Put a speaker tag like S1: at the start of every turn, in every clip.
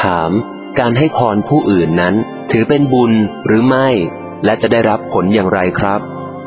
S1: ถามการให้พรผู้อื่นนั้นถือเป็นบุญหรือไม่และจะได้รับผลอย่างไรครับ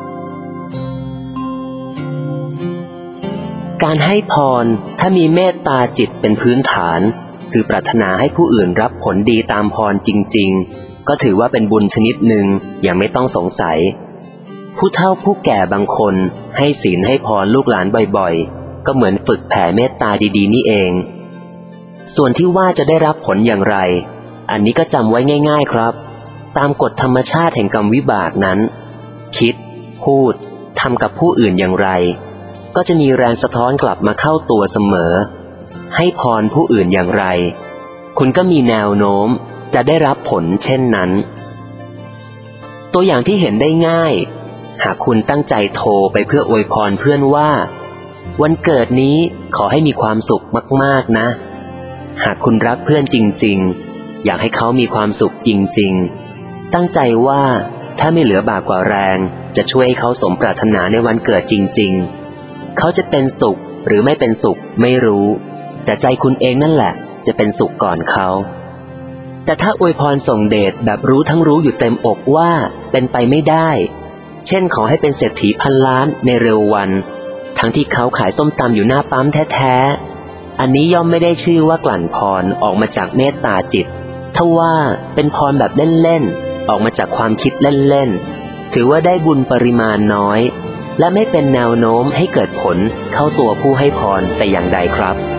S1: การให้พรถ้ามีเมตตาจิตเป็นพื้นฐานคือปรารถนาให้ผู้อื่นรับผลดีตามพรจริงๆก็ถือว่าเป็นบุญชนิดหนึ่งอย่างไม่ต้องสงสัยผู้เฒ่าผู้แก่บางคนให้ศีลให้พรลูกหลานบ่อยๆก็เหมือนฝึกแผ่เมตตาดีๆนี่เองส่วนที่ว่าจะได้รับผลอย่างไรอันนี้ก็จำไว้ง่ายๆครับตามกฎธรรมชาติแห่งกรรมวิบากนั้นคิดพูดทำกับผู้อื่นอย่างไรก็จะมีแรงสะท้อนกลับมาเข้าตัวเสมอให้พรผู้อื่นอย่างไรคุณก็มีแนวโน้มจะได้รับผลเช่นนั้นตัวอย่างที่เห็นได้ง่ายหากคุณตั้งใจโทรไปเพื่ออวยพรเพื่อนว่าวันเกิดนี้ขอให้มีความสุขมากๆนะหากคุณรักเพื่อนจริงๆอยากให้เขามีความสุขจริงๆตั้งใจว่าถ้าไม่เหลือบากกว่าแรงจะช่วยให้เขาสมปรารถนาในวันเกิดจริงๆเขาจะเป็นสุขหรือไม่เป็นสุขไม่รู้แต่ใจคุณเองนั่นแหละจะเป็นสุขก่อนเขาแต่ถ้าอวยพรส่งเดชแบบรู้ทั้งรู้อยู่เต็มอกว่าเป็นไปไม่ได้เช่นขอให้เป็นเศรษฐีพันล้านในเร็ววันทั้งที่เขาขายส้มตำอยู่หน้าปั๊มแท้ๆอันนี้ย่อมไม่ได้ชื่อว่ากลั่นพรออกมาจากเมตตาจิตทว่าเป็นพรแบบเล่นๆออกมาจากความคิดเล่นๆถือว่าได้บุญปริมาณน้อยและไม่เป็นแนวโน้มให้เกิดผลเข้าตัวผู้ให้พรแต่อย่างใดครับ